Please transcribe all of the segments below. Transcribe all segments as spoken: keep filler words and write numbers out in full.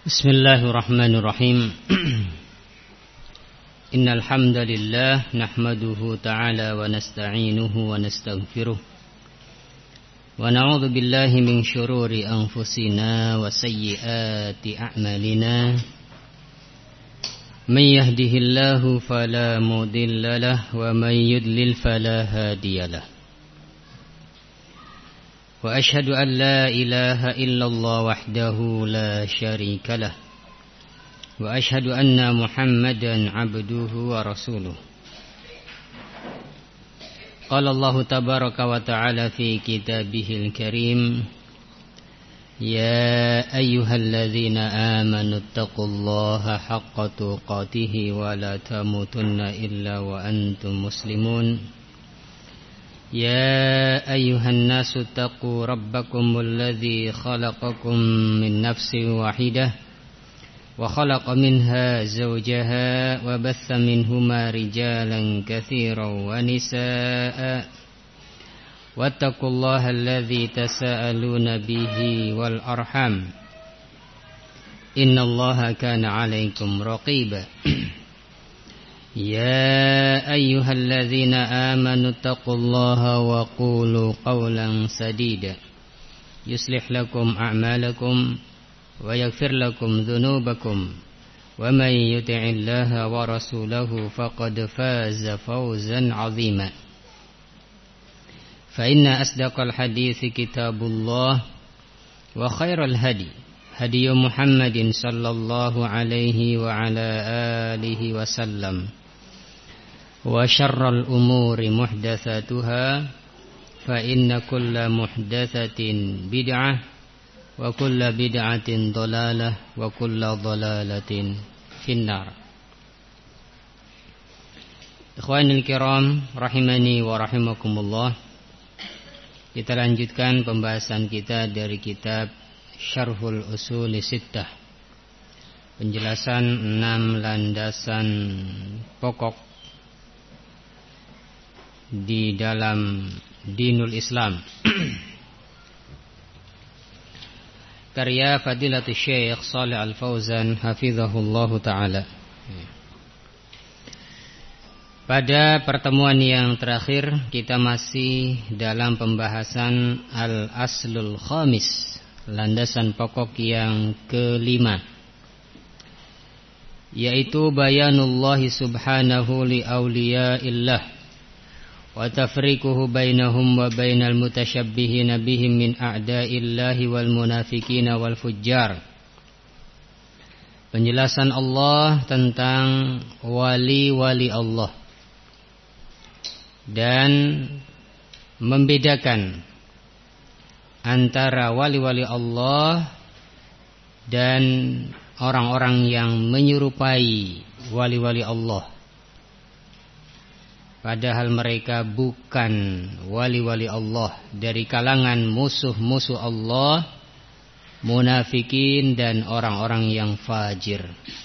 Bismillahirrahmanirrahim. Innal hamdalillah nahmaduhu ta'ala wa nasta'inuhu wa nastaghfiruh. Wa na'udzu billahi min syururi anfusina wa sayyiati a'malina. May yahdihillahu fala mudilla lahu wa may yudlil fala hadiyalah. Wa ashhadu an la ilaha illallah wahdahu la syarika lah. Wa ashhadu anna Muhammadan abduhu wa rasuluh. Qala Allah tabaraka wa ta'ala fi kitabihil karim, ya ayyuhalladzina amanu taqullaha haqqa tuqatih wa la tamutunna illa wa antum muslimun. يا أيها الناس اتقوا ربكم الذي خلقكم من نفس واحدة وخلق منها زوجها وبث منهما رجالا كثيرا ونساء واتقوا الله الذي تساءلون به والأرحام إن الله كان عليكم رقيبا يا أيها الذين آمنوا اتقوا الله وقولوا قولا سديدا يصلح لكم أعمالكم ويغفر لكم ذنوبكم ومن يطع الله ورسوله فقد فاز فوزا عظيما فإن أصدق الحديث كتاب الله وخير الهدي هدي محمد صلى الله عليه وعلى آله وسلم وشر الأمور محدثاتها فإن كل محدثة بدعة وكل بدعة ضلالة وكل ضلالة في النار. Ikhwanil kiram rahimani wa rahimakumullah. Kita lanjutkan pembahasan kita dari kitab Syarhul Usuli Sittah, penjelasan enam landasan pokok di dalam dinul Islam. Karya Fadilatul Syekh Shalih Al-Fauzan hafizahullahu ta'ala. Pada pertemuan yang terakhir kita masih dalam pembahasan Al-Aslul Khamis, landasan pokok yang kelima, yaitu bayanullahi subhanahu li awliyaillah wa tafriquhu bainahum wa bainal mutasyabbihina bihim min a'da'illahi wal munafiqina wal fujjar. Penjelasan Allah tentang wali-wali Allah dan membedakan antara wali-wali Allah dan orang-orang yang menyerupai wali-wali Allah, padahal mereka bukan wali-wali Allah, dari kalangan musuh-musuh Allah, munafikin dan orang-orang yang fajir.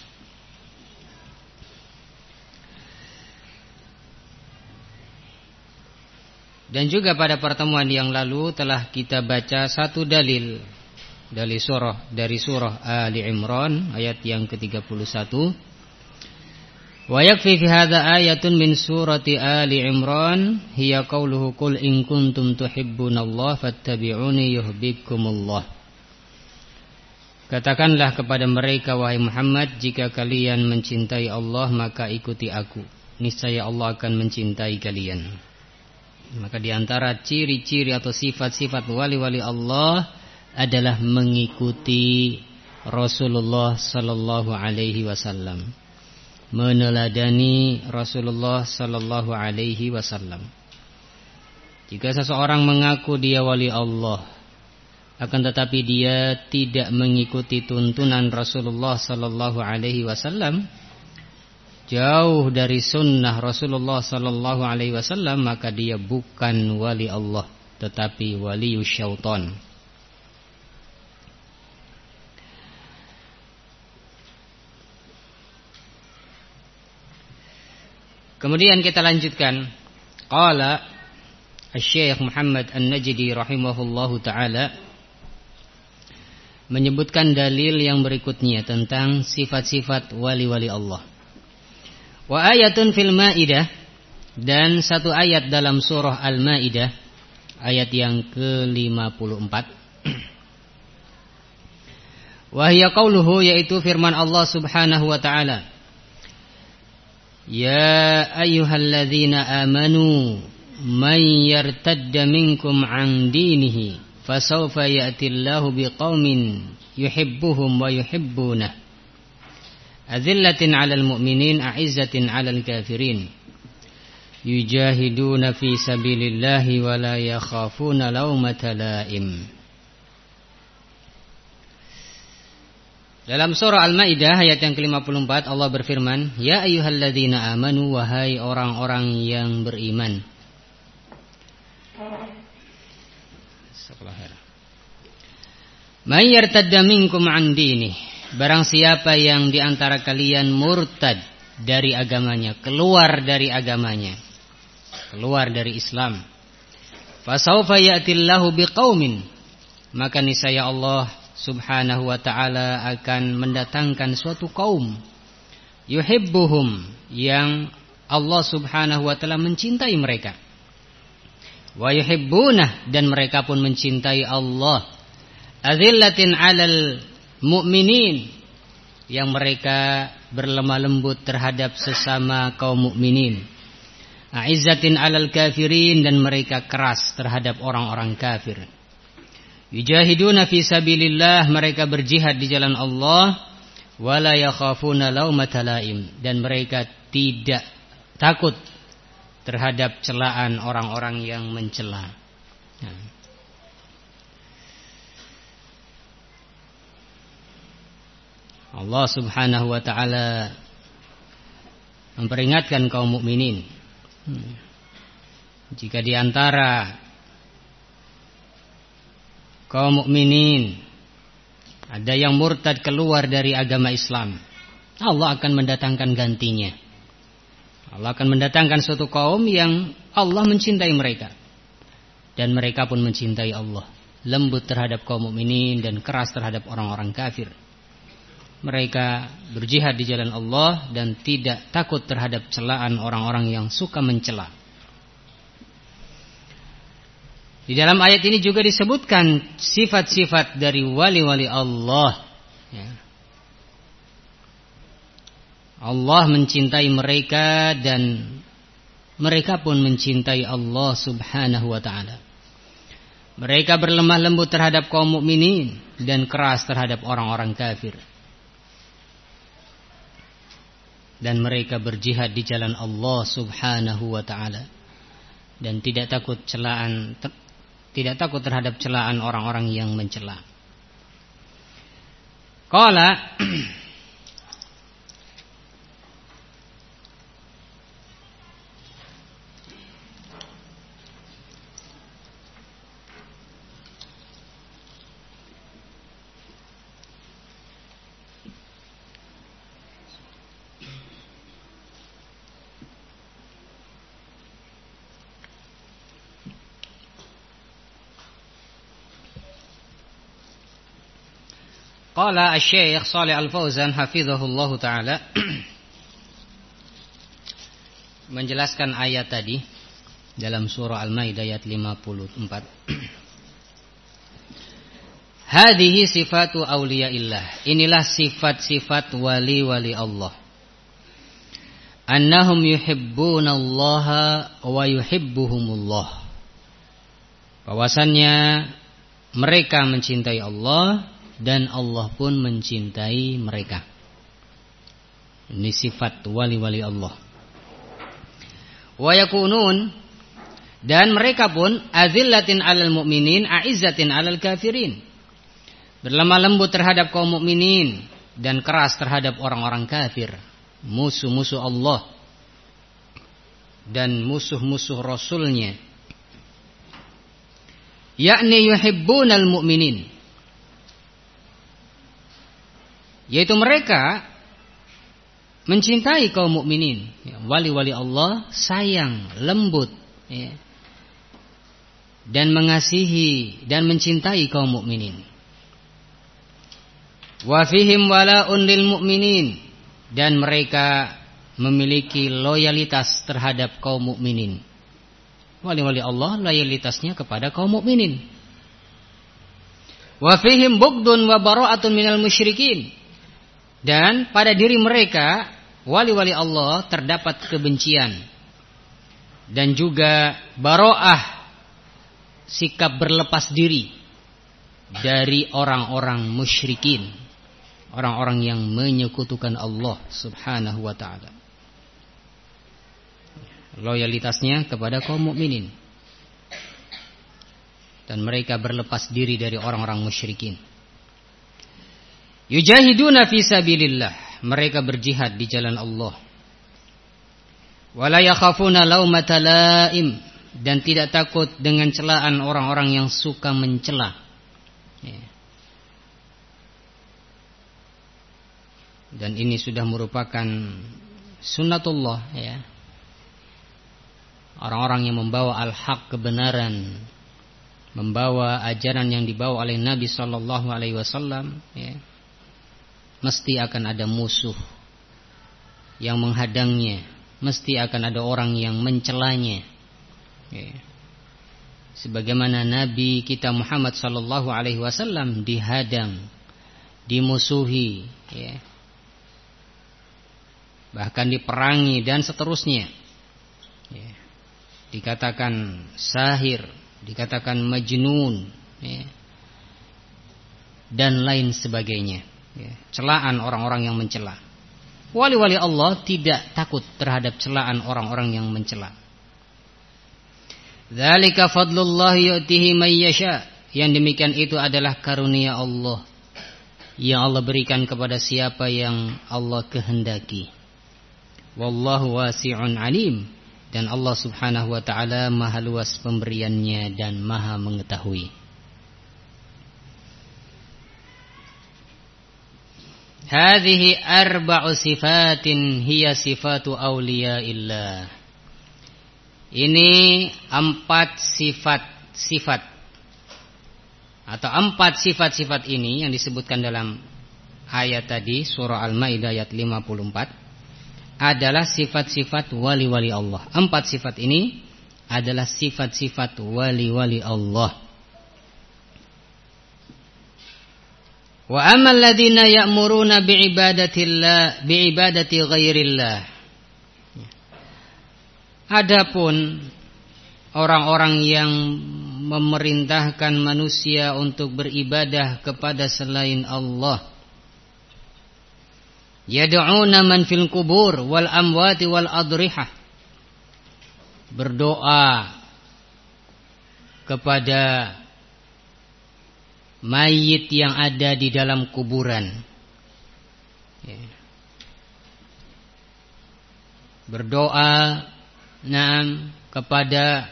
Dan juga pada pertemuan yang lalu telah kita baca satu dalil dari surah dari surah Ali Imran ayat yang ke tiga puluh satu. Wa yakfi fi hadza ayatun min surati Ali Imran hiya qauluhu qul in kuntum tuhibbunallaha fattabi'uni yuhibbukumullah. Katakanlah kepada mereka, wahai Muhammad, jika kalian mencintai Allah maka ikuti aku, niscaya Allah akan mencintai kalian. Maka di antara ciri-ciri atau sifat-sifat wali-wali Allah adalah mengikuti Rasulullah sallallahu alaihi wasallam, meneladani Rasulullah sallallahu alaihi wasallam. Jika seseorang mengaku dia wali Allah, akan tetapi dia tidak mengikuti tuntunan Rasulullah sallallahu alaihi wasallam, jauh dari sunnah Rasulullah sallallahu alaihi wasallam, maka dia bukan wali Allah tetapi wali syaitan. Kemudian kita lanjutkan. Qala Asy-Syaikh Muhammad An-Najdi rahimahullahu taala, menyebutkan dalil yang berikutnya tentang sifat-sifat wali-wali Allah. Wa ayatun fil Maidah, dan satu ayat dalam surah Al-Maidah ayat yang ke lima puluh empat. Wa hiya qauluhu, yaitu firman Allah Subhanahu wa taala, ya ayyuhalladzina amanu man yartadda minkum an dinihi fasawfa ya'tillahu biqaumin yuhibbuhum wa yuhibbunah adzillatin 'alal mu'minin a'izzatin 'alal kafirin yujahiduna fi sabilillahi wa la yakhafuna laumata laim. Dalam surah Al-Maidah ayat yang ke lima puluh empat Allah berfirman, ya ayyuhalladzina amanu, wahai orang-orang yang beriman. May yartadda minkum an dinih, barang siapa yang di antara kalian murtad dari agamanya, keluar dari agamanya, keluar dari Islam, fasawfa ya'tillahu biqaumin, maka niscaya Allah Subhanahu wa ta'ala akan mendatangkan suatu kaum yuhibbuhum, yang Allah Subhanahu wa ta'ala mencintai mereka, wa yuhibbunah, dan mereka pun mencintai Allah, adzillatin 'alal mu'minin, yang mereka berlemah lembut terhadap sesama kaum mukminin, a'izzatin 'alal kafirin, dan mereka keras terhadap orang-orang kafir. Yujahiduna fi sabilillah, mereka berjihad di jalan Allah, wala yakhafuna laumata laim, dan mereka tidak takut terhadap celaan orang-orang yang mencela. Allah Subhanahu wa taala memperingatkan kaum mukminin, jika di antara kaum mukminin ada yang murtad keluar dari agama Islam, Allah akan mendatangkan gantinya. Allah akan mendatangkan suatu kaum yang Allah mencintai mereka, dan mereka pun mencintai Allah, lembut terhadap kaum mukminin dan keras terhadap orang-orang kafir. Mereka berjihad di jalan Allah dan tidak takut terhadap celaan orang-orang yang suka mencela. Di dalam ayat ini juga disebutkan sifat-sifat dari wali-wali Allah. Ya. Allah mencintai mereka dan mereka pun mencintai Allah Subhanahu wa ta'ala. Mereka berlemah lembut terhadap kaum mukminin dan keras terhadap orang-orang kafir. Dan mereka berjihad di jalan Allah Subhanahu wa ta'ala, dan tidak takut celaan Tidak takut terhadap celaan orang-orang yang mencela. Qala Qala Asy-Syaikh Shalih Al-Fauzan hafizahullah taala menjelaskan ayat tadi dalam surah Al-Maidah ayat lima puluh empat. Hadhihi sifatu auliyaillah, inilah sifat-sifat wali-wali Allah. Annahum yuhibbunallaha wa yuhibbuhumullah, bahwasannya mereka mencintai Allah dan Allah pun mencintai mereka. Ini sifat wali-wali Allah. Wa yakunun, dan mereka pun adzillatin 'alal mu'minin a'izzatin 'alal kafirin, berlemah lembut terhadap kaum mukminin dan keras terhadap orang-orang kafir, musuh-musuh Allah dan musuh-musuh Rasulnya. Yakni yuhibbunal mu'minin, yaitu mereka mencintai kaum mukminin. Ya, wali-wali Allah sayang, lembut, ya, dan mengasihi dan mencintai kaum mukminin. Wa fihim wala'un lil mu'minin, dan mereka memiliki loyalitas terhadap kaum mukminin. Wali-wali Allah loyalitasnya kepada kaum mukminin. Wa fihim bughdun wa bara'atun minal musyrikin, dan pada diri mereka wali-wali Allah terdapat kebencian dan juga bara'ah, sikap berlepas diri dari orang-orang musyrikin, orang-orang yang menyekutukan Allah Subhanahu wa ta'ala. Loyalitasnya kepada kaum mukminin, dan mereka berlepas diri dari orang-orang musyrikin. Yujahiduna fi sabilillah, mereka berjihad di jalan Allah. Wala yakhafuna laumata laim, dan tidak takut dengan celaan orang-orang yang suka mencela. Dan ini sudah merupakan sunnatullah, ya. Orang-orang yang membawa al-haq, kebenaran, membawa ajaran yang dibawa oleh Nabi sallallahu alaihi wasallam, ya, mesti akan ada musuh yang menghadangnya, mesti akan ada orang yang mencelanya, ya. Sebagaimana Nabi kita Muhammad sallallahu alaihi wasallam dihadang, dimusuhi, ya, bahkan diperangi dan seterusnya, ya. Dikatakan sahir, dikatakan majnun, ya, dan lain sebagainya, ya. Celaan orang-orang yang mencela. Wali-wali Allah tidak takut terhadap celaan orang-orang yang mencela. Dzalika fadlullah yu'tihi may yasha, yang demikian itu adalah karunia Allah yang Allah berikan kepada siapa yang Allah kehendaki. Wallahu wasi'un alim, dan Allah Subhanahu wa ta'ala maha luas pemberiannya dan maha mengetahui. Hadhihi arba'u sifatin hiya sifatu awliyaillah. Ini empat sifat-sifat, atau empat sifat-sifat ini yang disebutkan dalam ayat tadi, surah Al-Maidah ayat lima puluh empat, adalah sifat-sifat wali-wali Allah. Empat sifat ini adalah sifat-sifat wali-wali Allah. Wa ammal ladzina ya'muruna bi'ibadatillah bi'ibadati ghairillah. Adapun orang-orang yang memerintahkan manusia untuk beribadah kepada selain Allah, yad'una man fil kubur wal amwati wal adrihah, berdoa kepada mayit yang ada di dalam kuburan, ya. Berdoa Naam kepada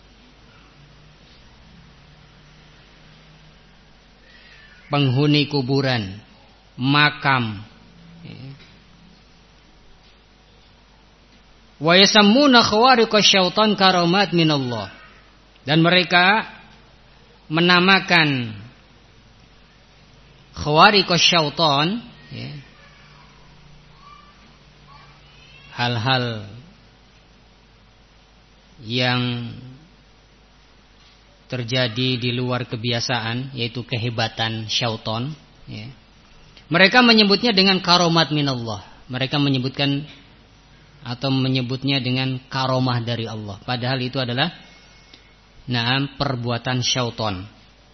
penghuni kuburan, makam, wa yasammuna khawariqasy syaitan karamat minallah, dan mereka menamakan khawariqasy syaitan, ya, hal-hal yang terjadi di luar kebiasaan, yaitu kehebatan syaitan, ya. Mereka menyebutnya dengan karomat minallah. Mereka menyebutkan atau menyebutnya dengan karomah dari Allah, padahal itu adalah naam perbuatan syaitan.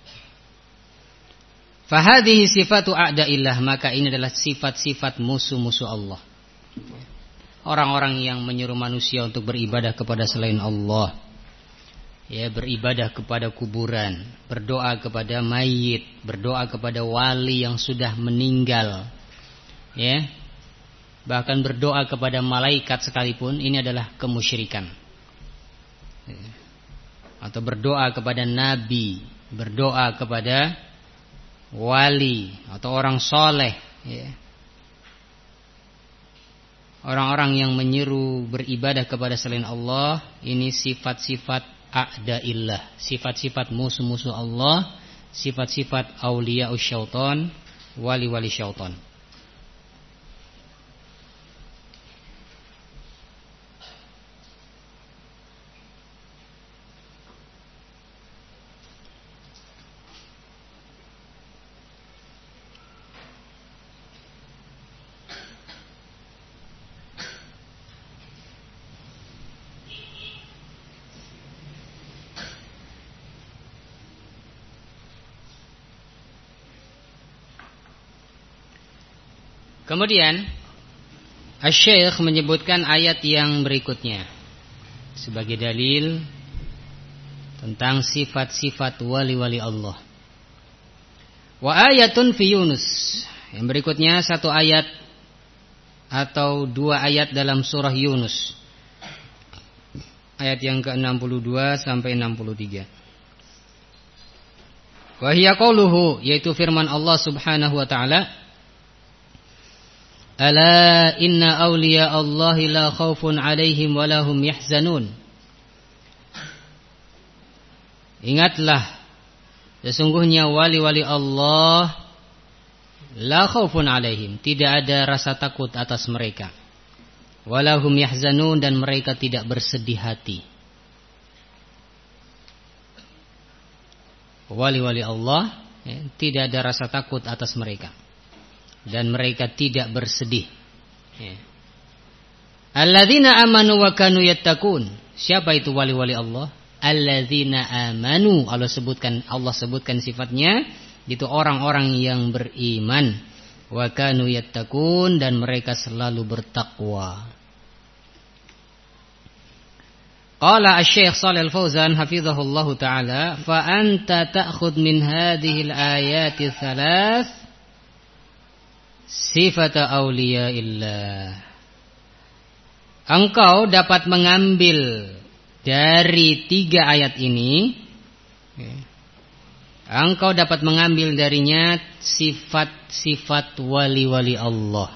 Fahadhihi sifatu a'da'illah, maka ini adalah sifat-sifat musuh-musuh Allah. Orang-orang yang menyuruh manusia untuk beribadah kepada selain Allah, ya, beribadah kepada kuburan, berdoa kepada mayit, berdoa kepada wali yang sudah meninggal, ya, bahkan berdoa kepada malaikat sekalipun, ini adalah kemusyrikan, ya. Atau berdoa kepada nabi, berdoa kepada wali atau orang soleh, ya. Orang-orang yang menyeru beribadah kepada selain Allah, ini sifat-sifat a'da'illah, sifat-sifat musuh-musuh Allah, sifat-sifat awliya'us syaitan, wali-wali syaitan. Kemudian Asy-Syaikh menyebutkan ayat yang berikutnya sebagai dalil tentang sifat-sifat wali-wali Allah. Wa ayatun fi Yunus. Yang berikutnya satu ayat atau dua ayat dalam surah Yunus. Ayat yang ke enam puluh dua sampai enam puluh tiga. Wa hiya qauluhu, yaitu firman Allah Subhanahu wa taala, Ala inna awliya Allahi la khawfun alaihim wa lahum yahzanun. Ingatlah, sesungguhnya wali-wali Allah la khawfun alaihim, tidak ada rasa takut atas mereka. Wa lahum yahzanun, dan mereka tidak bersedih hati. Wali-wali Allah ya, tidak ada rasa takut atas mereka, dan mereka tidak bersedih. Ya. Alladzina amanu wa kanu yattaqun. Siapa itu wali-wali Allah? Alladzina amanu. Allah sebutkan, Allah sebutkan sifatnya, itu orang-orang yang beriman. Wa kanu yattaqun, dan mereka selalu bertakwa. Qala Asy-Syaikh Shalih Al-Fauzan hafizahullahu taala, fa anta ta'khudh min hadhihi al-ayati tsalath sifata awliyaillah. Engkau dapat mengambil dari tiga ayat ini, engkau dapat mengambil darinya sifat-sifat wali-wali Allah.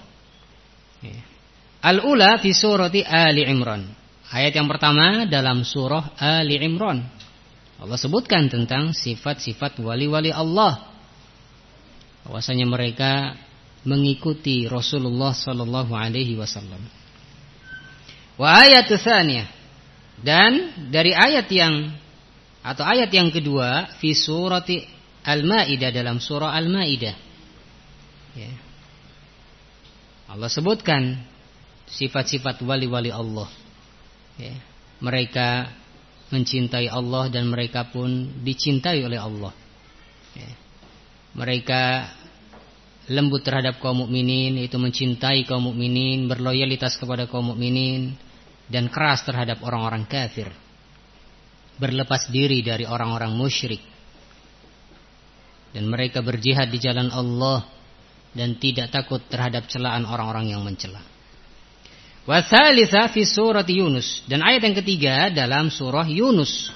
Al-ula fi surati Ali Imran. Ayat yang pertama dalam surah Ali Imran. Allah sebutkan tentang sifat-sifat wali-wali Allah, bahwasanya mereka mengikuti Rasulullah sallallahu alaihi wasallam. Wa ayatu tsaniyah, dan dari ayat yang atau ayat yang kedua fi surati Al-Maidah, dalam surah Al-Maidah. Ya. Allah sebutkan sifat-sifat wali-wali Allah. Ya. Mereka mencintai Allah dan mereka pun dicintai oleh Allah. Ya. Mereka lembut terhadap kaum mukminin, yaitu mencintai kaum mukminin, berloyalitas kepada kaum mukminin, dan keras terhadap orang-orang kafir, berlepas diri dari orang-orang musyrik, dan mereka berjihad di jalan Allah dan tidak takut terhadap celaan orang-orang yang mencela. Wa tsalitsa fi surat Yunus, dan ayat yang ketiga dalam surah Yunus.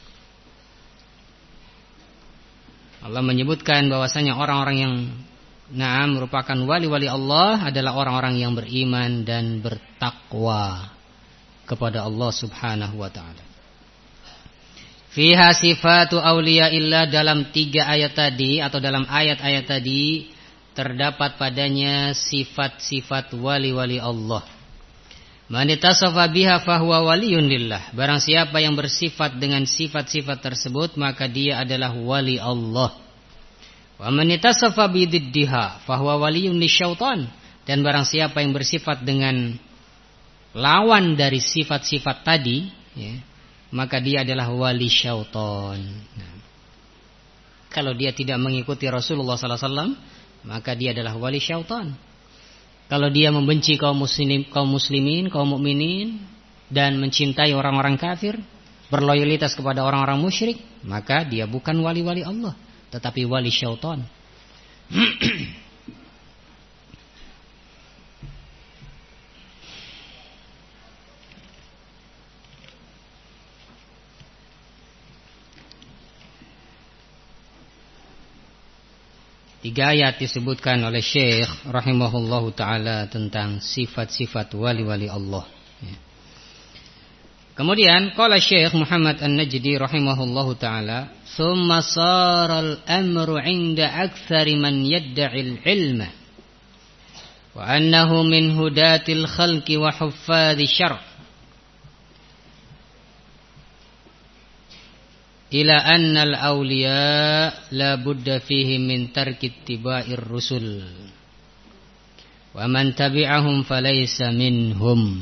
Allah menyebutkan bahwasanya orang-orang yang Nah, merupakan wali-wali Allah adalah orang-orang yang beriman dan bertakwa kepada Allah Subhanahu wa taala. Fiha sifatu awliyaillah, dalam tiga ayat tadi atau dalam ayat-ayat tadi terdapat padanya sifat-sifat wali-wali Allah. Man ittasafa biha fahuwa waliyun lillah. Barang siapa yang bersifat dengan sifat-sifat tersebut, maka dia adalah wali Allah. Wa man ittasafa bididdiha fahuwa waliyun lisyaitan. Dan barang siapa yang bersifat dengan lawan dari sifat-sifat tadi, ya, maka dia adalah wali syaitan. Nah, kalau dia tidak mengikuti Rasulullah sallallahu alaihi wasallam, maka dia adalah wali syaitan. Kalau dia membenci kaum muslim, kaum muslimin, kaum mukminin, dan mencintai orang-orang kafir, berloyalitas kepada orang-orang musyrik, maka dia bukan wali-wali Allah, tetapi wali syaitan. Tiga ayat disebutkan oleh Syekh rahimahullahu ta'ala tentang sifat-sifat wali-wali Allah. Kemudian qala Syekh Muhammad An-Najdi rahimahullahu taala, "Tsumma sara al-amru 'inda aktsari man yad'i al-'ilma wa annahu min hudatil khalqi wa huffadhi syar' ila anna al-awliya la budda fihi min tarki ittiba'ir rusul wa man tabi'ahum falaysa minhum."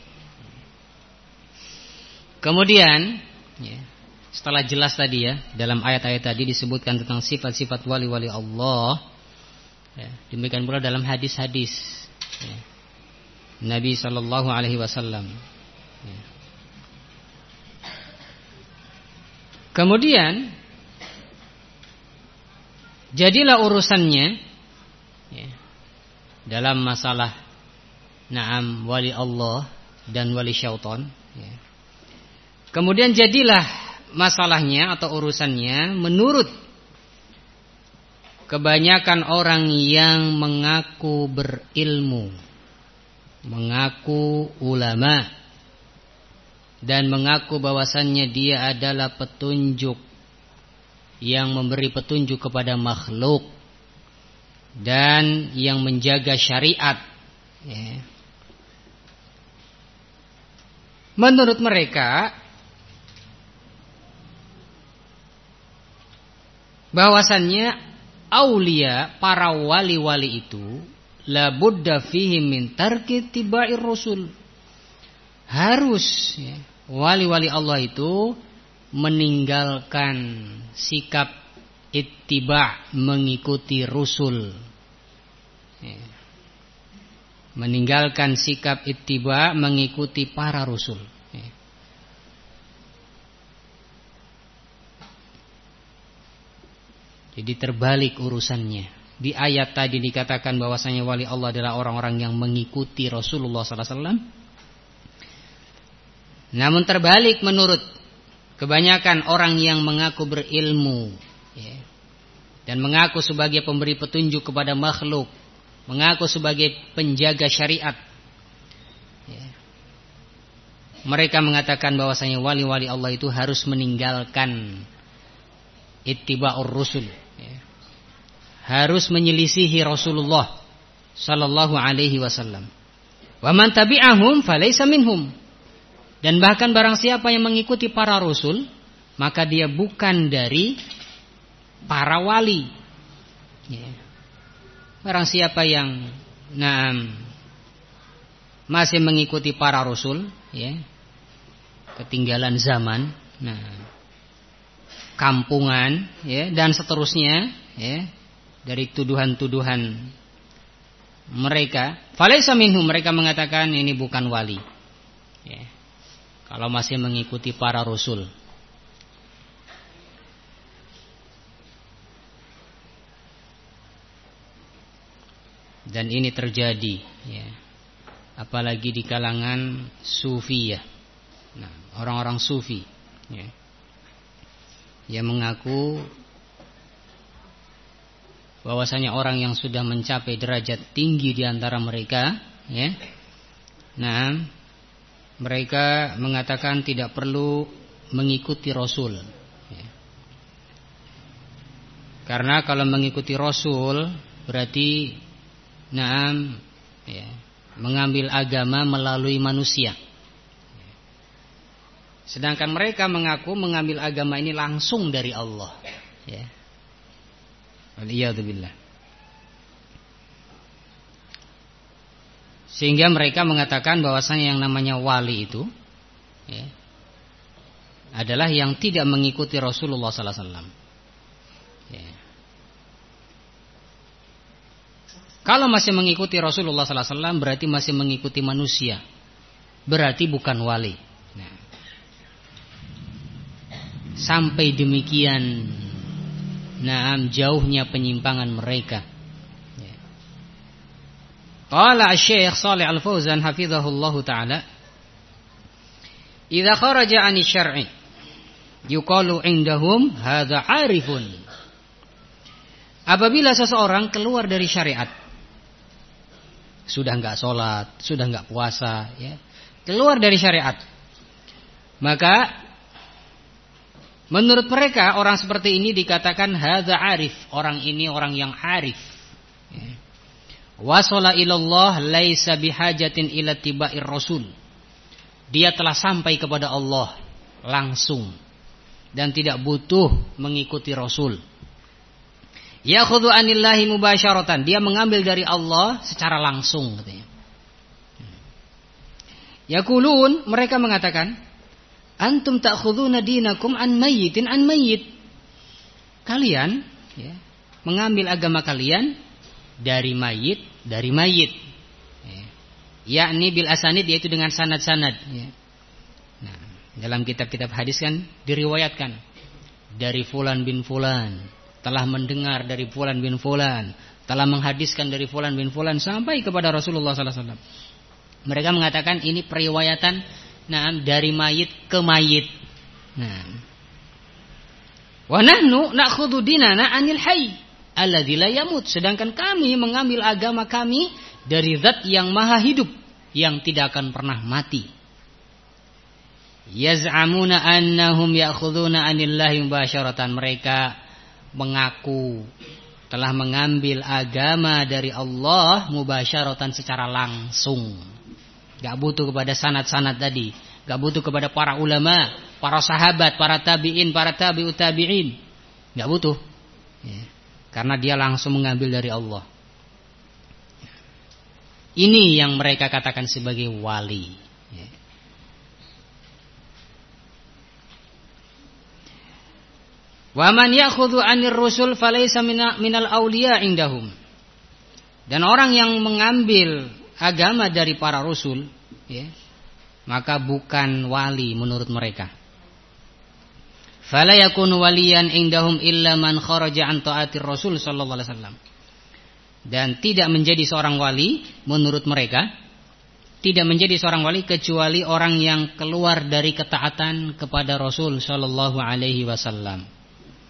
Kemudian ya, setelah jelas tadi ya, dalam ayat-ayat tadi disebutkan tentang sifat-sifat wali-wali Allah ya, demikian pula dalam hadis-hadis ya, Nabi sallallahu alaihi wasallam ya. Kemudian jadilah urusannya ya, dalam masalah na'am wali Allah dan wali syaitan ya. Kemudian jadilah masalahnya atau urusannya menurut kebanyakan orang yang mengaku berilmu, mengaku ulama, dan mengaku bahwasannya dia adalah petunjuk yang memberi petunjuk kepada makhluk dan yang menjaga syariat ya. Menurut mereka bahwasannya aulia, para wali-wali itu la budda fihi min tarki tibair rasul. Harus ya, wali-wali Allah itu meninggalkan sikap ittiba, mengikuti rasul ya. Meninggalkan sikap ittiba, mengikuti para rasul ya. Jadi terbalik urusannya. Di ayat tadi dikatakan bahwasanya wali Allah adalah orang-orang yang mengikuti Rasulullah sallallahu alaihi wasallam. Namun terbalik menurut kebanyakan orang yang mengaku berilmu ya, dan mengaku sebagai pemberi petunjuk kepada makhluk, mengaku sebagai penjaga syariat ya. Mereka mengatakan bahwasanya wali-wali Allah itu harus meninggalkan ittiba'ur rusul ya. Harus menyelisihi Rasulullah sallallahu alaihi wasallam. Wa man tabi'ahum falaysa minhum. Dan bahkan barang siapa yang mengikuti para rasul, maka dia bukan dari para wali ya. Barang siapa yang nah, masih mengikuti para rasul ya, ketinggalan zaman, nah kampungan ya, dan seterusnya ya, dari tuduhan-tuduhan mereka, falaysa minhum, mereka mengatakan ini bukan wali ya, kalau masih mengikuti para rasul. Dan ini terjadi ya, apalagi di kalangan sufiyah. Nah, orang-orang sufi ya, yang mengaku bahwasanya orang yang sudah mencapai derajat tinggi di antara mereka ya, nah mereka mengatakan tidak perlu mengikuti Rasul ya. Karena kalau mengikuti Rasul berarti nah ya, mengambil agama melalui manusia. Sedangkan mereka mengaku mengambil agama ini langsung dari Allah ya. Waliyadzubillah. Sehingga mereka mengatakan bahwasanya yang namanya wali itu ya, adalah yang tidak mengikuti Rasulullah sallallahu alaihi wasallam ya. Kalau masih mengikuti Rasulullah sallallahu alaihi wasallam berarti masih mengikuti manusia, berarti bukan wali. Nah, sampai demikian nah jauhnya penyimpangan mereka. Qala Asy-Syaikh Shalih Al-Fauzan hafizahullahu taala, "Idza kharaja 'ani syar'i yuqalu 'indahum hadza 'arifun." Apabila seseorang keluar dari syariat, sudah enggak sholat, sudah enggak puasa ya, keluar dari syariat, Maka menurut mereka orang seperti ini dikatakan hadza arif, orang ini orang yang arif. Wasala ilallah laisa bihajatin ila tiba'ir rasul. Dia telah sampai kepada Allah langsung dan tidak butuh mengikuti Rasul. Yakhudhu anillahi mubasyaratan, dia mengambil dari Allah secara langsung katanya. Yaqulun, mereka mengatakan, antum ta'khuduna dinakum an mayyitin an mayyit. Kalian ya, mengambil agama kalian dari mayit, dari mayit. Ya. Yakni bil asanid, yaitu dengan sanad-sanad. Ya. Nah, dalam kitab-kitab hadis kan diriwayatkan dari fulan bin fulan, telah mendengar dari fulan bin fulan, telah menghadiskan dari fulan bin fulan sampai kepada Rasulullah sallallahu alaihi wasallam. Mereka mengatakan ini periwayatan nah, dari mayit ke mayit. Nah, wa nahnu na'khudhu dinana anil hayy alladzi la yamut. Sedangkan kami mengambil agama kami dari zat yang maha hidup, yang tidak akan pernah mati. Yaz'amuna annahum ya'khuduna anillahi mubasyaratan. Mereka mengaku telah mengambil agama dari Allah mubasyaratan, secara langsung. Gak butuh kepada sanad-sanad tadi, gak butuh kepada para ulama, para sahabat, para tabi'in, para tabi'ut tabi'in. Gak butuh ya. Karena dia langsung mengambil dari Allah. Ini yang mereka katakan sebagai wali ya. Wa man ya'khudhu 'anir rusul falaysa minal awliya indahum. Dan orang yang mengambil agama dari para rasul ya, maka bukan wali menurut mereka. Fala yakunu waliyan indahum illa man kharaja an ta'atir rasul sallallahu alaihi wasallam. Dan tidak menjadi seorang wali menurut mereka, tidak menjadi seorang wali kecuali orang yang keluar dari ketaatan kepada Rasul sallallahu alaihi wasallam.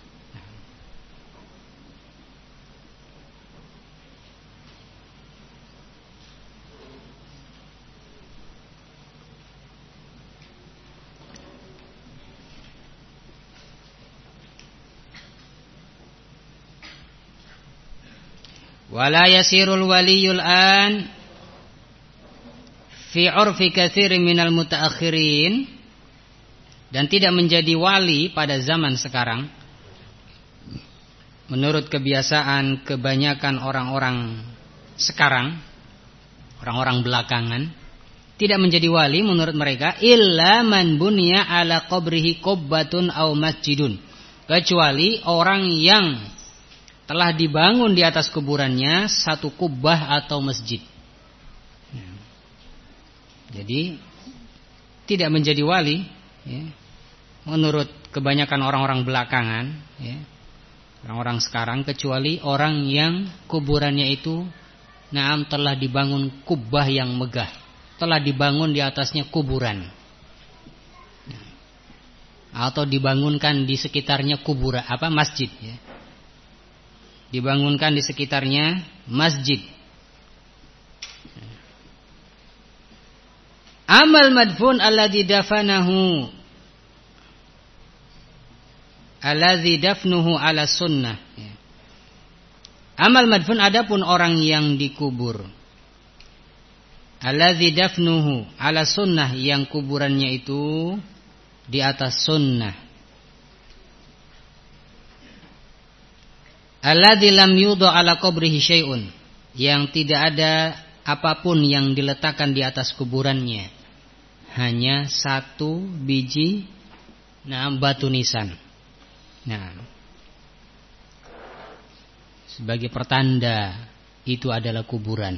Wala yasirul waliyul an fi 'urfi katsirin minal mutaakhirin. Dan tidak menjadi wali pada zaman sekarang menurut kebiasaan kebanyakan orang-orang sekarang, orang-orang belakangan, tidak menjadi wali menurut mereka illa man bunya ala qabrihi qubbatun aw masjidun, kecuali orang yang telah dibangun di atas kuburannya satu kubah atau masjid. Jadi tidak menjadi wali ya, menurut kebanyakan orang-orang belakangan ya, orang-orang sekarang, kecuali orang yang kuburannya itu naam telah dibangun kubah yang megah, telah dibangun di atasnya kuburan, atau dibangunkan di sekitarnya kuburan apa masjid ya. Dibangunkan di sekitarnya masjid. Amal madfun alladzi dafanahu alladzi dafnuhu ala sunnah. Amal madfun, adapun orang yang dikubur alladzi dafnuhu ala sunnah, yang kuburannya itu di atas sunnah. Alladzi lam yudha ala qabrihi syai'un, yang tidak ada apapun yang diletakkan di atas kuburannya, hanya satu biji nah batu nisan. Nah, sebagai pertanda itu adalah kuburan.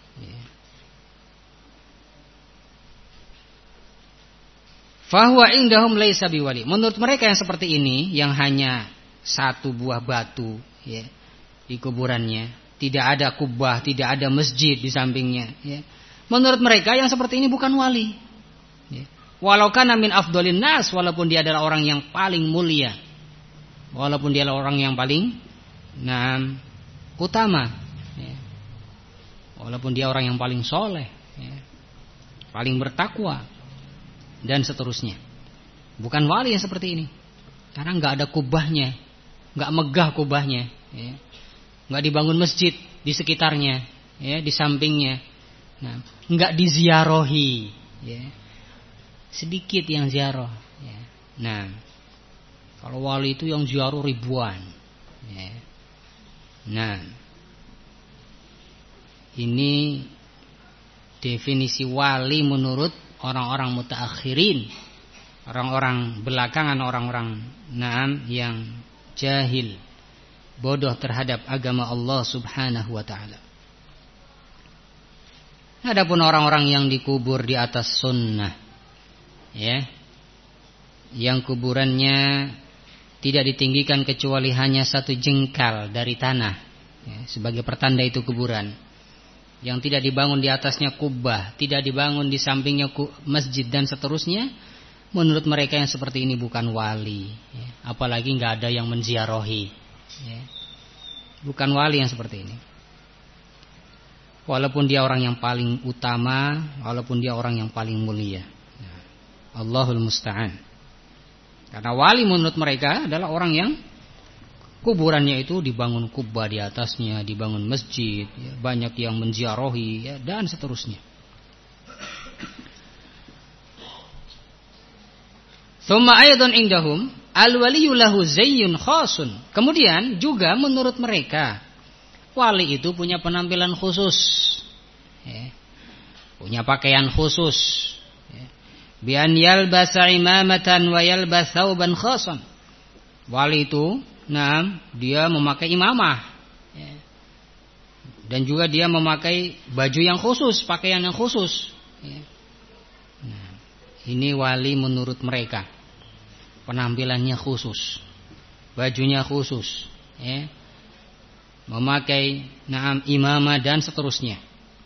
Fahuwa indahum laisa biwali. Menurut mereka yang seperti ini, yang hanya satu buah batu ya, di kuburannya, tidak ada kubah, tidak ada masjid di sampingnya ya. Menurut mereka yang seperti ini bukan wali ya. Walau kana min afdhalin nas, walaupun dia adalah orang yang paling mulia, walaupun dia adalah orang yang paling nah, utama ya. Walaupun dia orang yang paling soleh ya, paling bertakwa dan seterusnya. Bukan wali yang seperti ini. Karena nggak ada kubahnya, nggak megah kubahnya, ya. Nggak dibangun masjid di sekitarnya, ya, di sampingnya. Nah, nggak diziarahi, ya. Sedikit yang ziarah. Ya. Nah, kalau wali itu yang ziarah ribuan. Ya. Nah, ini definisi wali menurut orang-orang mutaakhirin, orang-orang belakangan, orang-orang naam yang jahil, bodoh terhadap agama Allah Subhanahu wa taala. Adapun orang-orang yang dikubur di atas sunnah, ya, yang kuburannya tidak ditinggikan kecuali hanya satu jengkal dari tanah, ya, sebagai pertanda itu kuburan, yang tidak dibangun di atasnya kubah, tidak dibangun di sampingnya masjid dan seterusnya, menurut mereka yang seperti ini bukan wali, ya. Apalagi nggak ada yang menziarahi, ya. Bukan wali yang seperti ini. Walaupun dia orang yang paling utama, walaupun dia orang yang paling mulia, ya. Allahul musta'an. Karena wali menurut mereka adalah orang yang kuburannya itu dibangun kubah di atasnya, dibangun masjid, ya, banyak yang menziarahi, ya, dan seterusnya. Tsumma aidan indahum al-waliyyu lahu zayyun khasun. Kemudian juga menurut mereka wali itu punya penampilan khusus, ya, punya pakaian khusus, ya. Bi an yalbasa imamatan wa yalbas thawban khasan. Wali itu, nah, dia memakai imamah, ya, dan juga dia memakai baju yang khusus, pakaian yang khusus, ya. Nah, ini wali menurut mereka, penampilannya khusus, bajunya khusus, ya, memakai naam imamah dan seterusnya.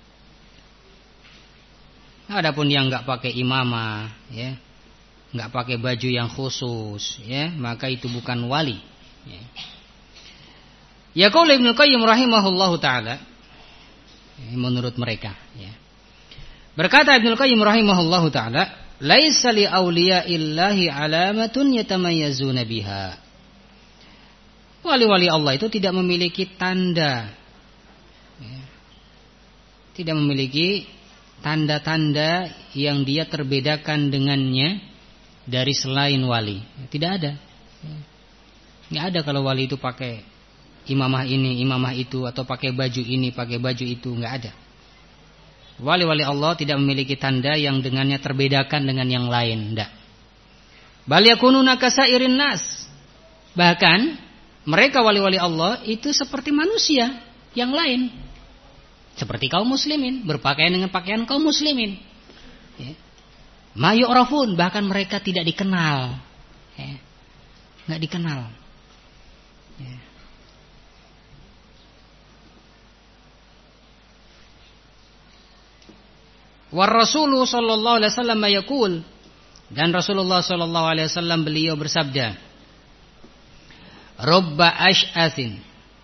Adapun yang enggak pakai imamah, ya, enggak pakai baju yang khusus, ya, maka itu bukan wali, ya. Ya qaul Ibnu Qayyim rahimahullahu taala, ya, menurut mereka, ya. Berkata Ibnu Qayyim rahimahullahu taala, laisa li auliya'illahi alamatun yatamayyazuna biha. Wali-wali Allah itu tidak memiliki tanda, ya, tidak memiliki tanda-tanda yang dia terbedakan dengannya dari selain wali. Tidak ada. Tidak ada kalau wali itu pakai imamah ini, imamah itu, atau pakai baju ini, pakai baju itu. Tidak ada. Wali-wali Allah tidak memiliki tanda yang dengannya terbedakan dengan yang lain. Tidak. Bal yakununa kasairin nas. Bahkan mereka wali-wali Allah itu seperti manusia yang lain. Seperti kaum muslimin, berpakaian dengan pakaian kaum muslimin, ya. Ma yu'rafun, bahkan mereka tidak dikenal, ya. Nggak dikenal, ya. War Rasulullah sallallahu alaihi wasallam yaqul, dan Rasulullah sallallahu alaihi wasallam beliau bersabda, Rubba ash'athin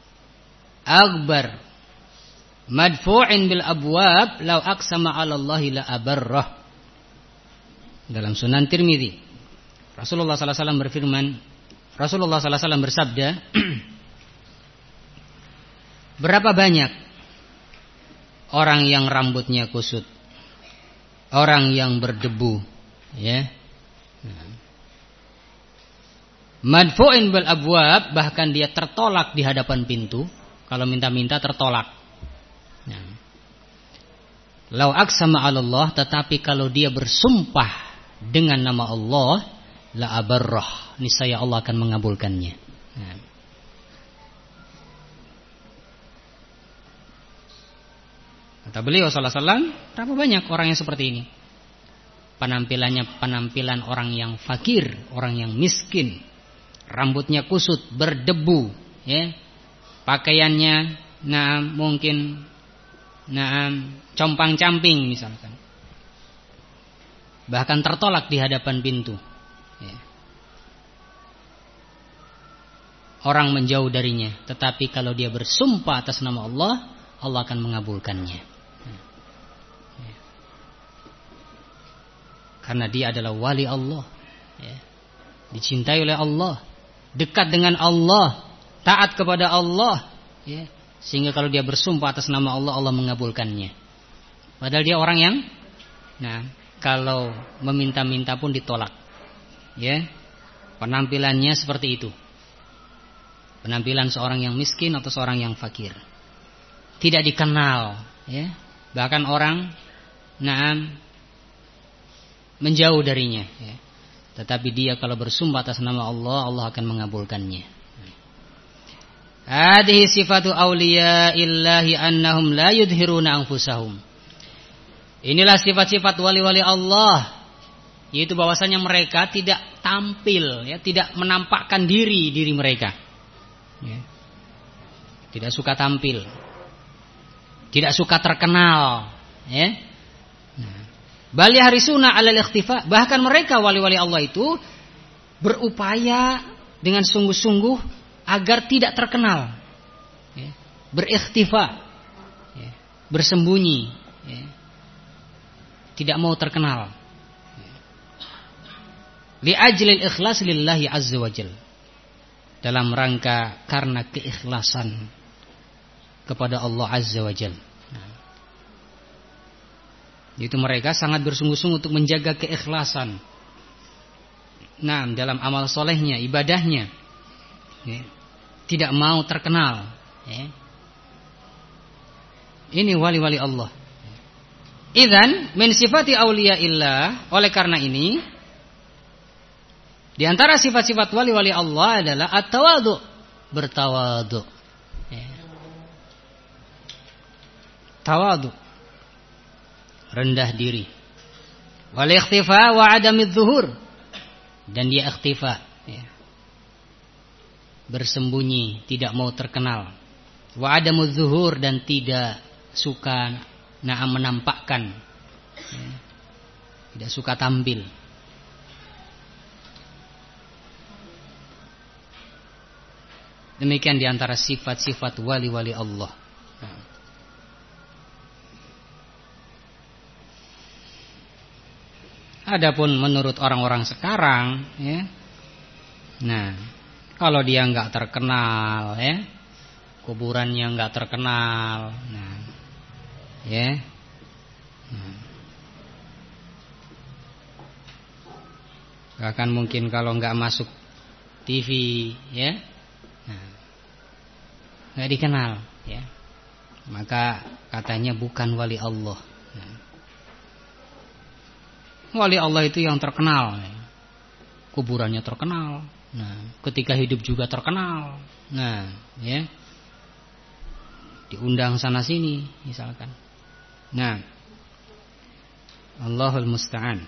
akbar madfu'in bil abwab law aqsama 'ala Allah la abarrah. Dalam Sunan Tirmidzi, Rasulullah sallallahu alaihi wasallam berfirman, Rasulullah sallallahu alaihi wasallam bersabda, berapa banyak orang yang rambutnya kusut, orang yang berdebu, ya. Madfu'in bil abwab, bahkan dia tertolak di hadapan pintu, kalau minta-minta tertolak. Nah, lau aqsama 'ala Allah, tetapi kalau dia bersumpah dengan nama Allah, la abarrah, niscaya Allah akan mengabulkannya. Nah. Kata beliau sallallahu alaihi wasallam, berapa banyak orang yang seperti ini? Penampilannya penampilan orang yang fakir, orang yang miskin, rambutnya kusut, berdebu, ya. Pakaiannya nah mungkin nah compang-camping misalkan. Bahkan tertolak di hadapan pintu, ya. Orang menjauh darinya, tetapi kalau dia bersumpah atas nama Allah, Allah akan mengabulkannya, ya. Karena dia adalah wali Allah, ya. dicintai oleh Allah, dekat dengan Allah, taat kepada Allah, ya. Sehingga kalau dia bersumpah atas nama Allah, Allah mengabulkannya. Padahal dia orang yang, nah, kalau meminta-minta pun ditolak, ya. Penampilannya seperti itu, penampilan seorang yang miskin atau seorang yang fakir, tidak dikenal, ya. Bahkan orang, nah, menjauh darinya, ya. Tetapi dia kalau bersumpah atas nama Allah, Allah akan mengabulkannya. Hadhihi sifatu awliya illahi annahum la yudhiruna anfusahum. Inilah sifat-sifat wali-wali Allah, yaitu bahwasanya mereka tidak tampil, ya, tidak menampakkan diri diri mereka, ya. Tidak suka tampil, tidak suka terkenal, ya. Nah, bal yahrisuna 'alal ikhtifa, bahkan mereka wali-wali Allah itu berupaya dengan sungguh-sungguh agar tidak terkenal, ya. Berikhtifa, ya. Bersembunyi, ya. Tidak mau terkenal, li ajlil ikhlas lillahi azza wajal, dalam rangka karena keikhlasan kepada Allah azza wajal. Nah, itu mereka sangat bersungguh-sungguh untuk menjaga keikhlasan, nah, dalam amal solehnya, ibadahnya, ya. Tidak mau terkenal, ya. Ini wali-wali Allah. Idzan min sifati auliya illah, oleh karena ini di antara sifat-sifat wali-wali Allah adalah at-tawadhu, bertawadhu, ya. Tawadhu, rendah diri. Wal ikhtifa wa adamidz zuhur, dan dia ikhtifa, ya. Bersembunyi, tidak mau terkenal. Wa adamudz zuhur, dan tidak suka nah menampakkan, ya. Tidak suka tampil. Demikian diantara sifat-sifat wali-wali Allah. Nah. Adapun menurut orang-orang sekarang, ya, nah, kalau dia nggak terkenal, ya, kuburannya nggak terkenal, nah, ya, nah, bahkan mungkin kalau nggak masuk T V, ya, nah, nggak dikenal, ya, maka katanya bukan wali Allah. Nah, wali Allah itu yang terkenal, ya. Kuburannya terkenal, nah, ketika hidup juga terkenal, nah, ya, diundang sana sini misalkan. Nah, Allahul musta'an.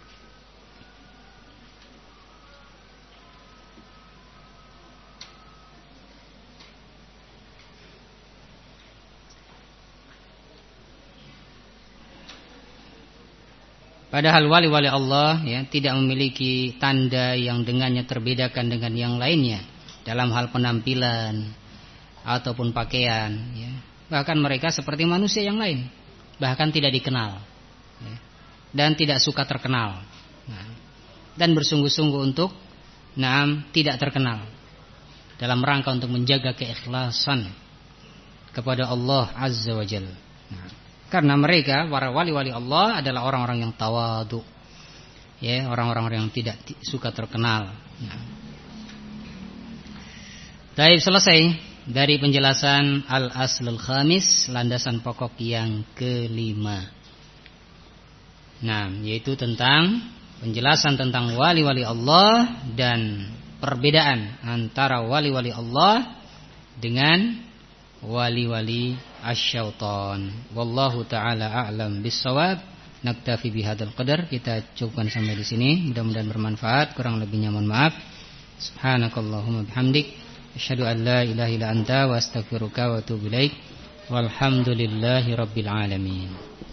Padahal wali-wali Allah, ya, tidak memiliki tanda yang dengannya terbedakan dengan yang lainnya dalam hal penampilan ataupun pakaian, ya. Bahkan mereka seperti manusia yang lain, bahkan tidak dikenal, ya, dan tidak suka terkenal, nah, dan bersungguh-sungguh untuk, nah, tidak terkenal dalam rangka untuk menjaga keikhlasan kepada Allah azza wa jalla. Nah, karena mereka para wali-wali Allah adalah orang-orang yang tawadhu, ya, orang-orang yang tidak suka terkenal. Nah, baik, selesai dari penjelasan al-aslul khamis, landasan pokok yang kelima. Nah, yaitu tentang penjelasan tentang wali-wali Allah dan perbedaan antara wali-wali Allah dengan wali-wali asyaiton. Wallahu taala a'lam bissawab. Naktafi bihadzal qadar. Kita cukupkan sampai di sini. Mudah-mudahan bermanfaat. Kurang lebihnya mohon maaf. Subhanakallahumma bihamdik, asyhadu an la ilaha illa anta wa astaghfiruka wa atubu ilaik. Walhamdulillahi rabbil alamin.